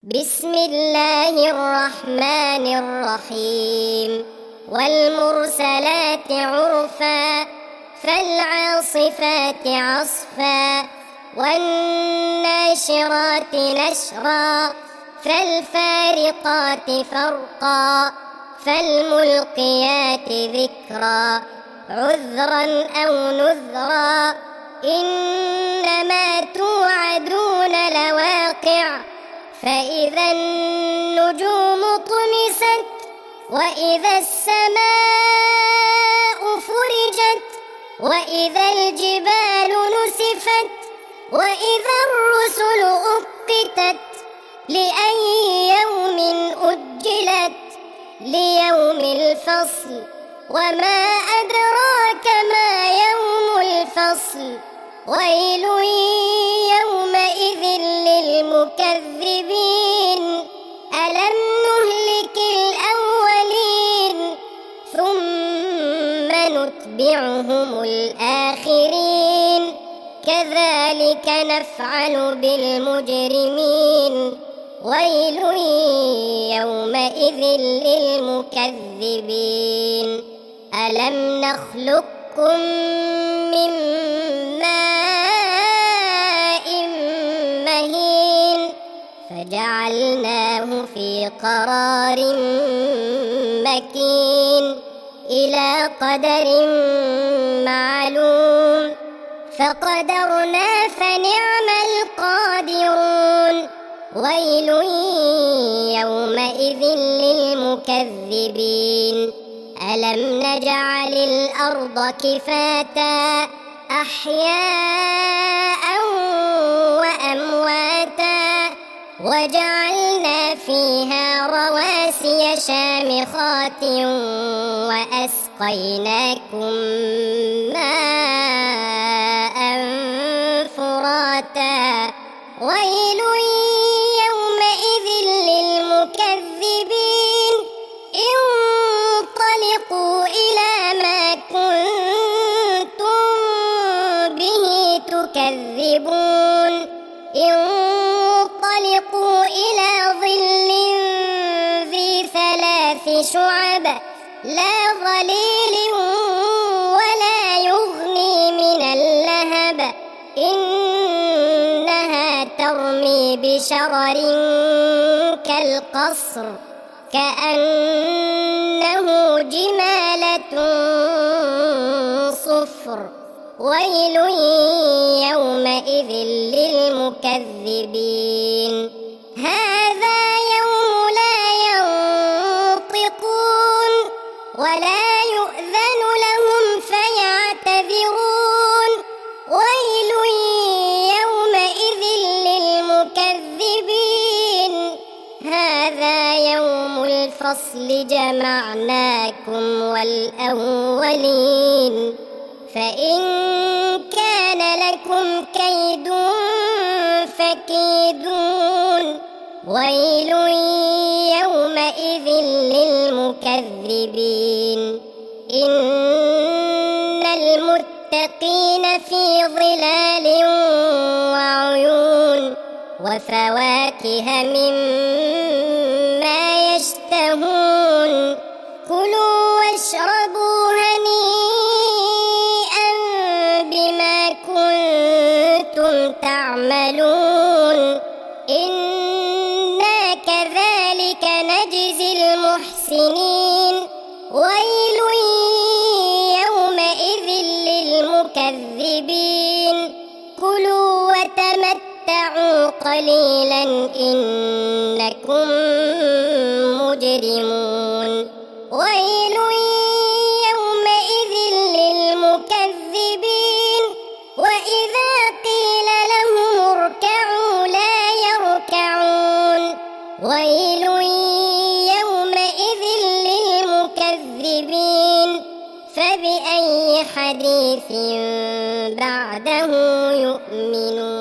بسم الله الرحمن الرحيم والمرسلات عرفا فالعاصفات عصفا والناشرات نشرا فالفارقات فرقا فالملقيات ذكرا عذرا أو نذرا إنما توعدون لواقع فإذا النجوم طمست وإذا السماء فرجت وإذا الجبال نسفت وإذا الرسل أقتت لأي يوم أجلت ليوم الفصل وما أدراك ما يوم الفصل ويل يومئذ للمكذبين ألم نهلك الأولين ثم نتبعهم الآخرين كذلك نفعل بالمجرمين ويل يومئذ للمكذبين ألم نخلقكم من ماء مهين فجعلناه في قرار مكين إلى قدر معلوم فقدرنا فنعم القادرون ويل يومئذ للمكذبين ألم نجعل الأرض كفاتا أحياء وأمواتا وجعلنا فيها رواسي شامخات وأسقيناكم ماء فراتا ويل يومئذ للمكذبين انطلقوا إلى ما كنتم به تكذبون انطلقوا إلى ظل ذي ثلاث شعب لا ظليل ولا يغني من اللهب إنها ترمي بشرر كالقصر كأنه جمالة صفر ويل يومئذ للمكذبين هذا يوم لا ينطقون ولا يؤذن لهم فيعتذرون ويل يومئذ للمكذبين هذا يوم الفصل جمعناكم والأولين فإن كان لكم كيد فكيدون ويل يومئذ للمكذبين إن المتقين في ظلال وعيون وفواكه مما يشتهون كلوا واشربوا هنيئا بما كنتم تعملون إنا كذلك نجزي المحسنين ويل يومئذ للمكذبين كلوا وتمتعوا قليلا إنكم مجرمون ويل يومئذ للمكذبين وإذا قيل لهم اركعوا لا يركعون ويل يومئذ للمكذبين فبأي حديث بعده يؤمنون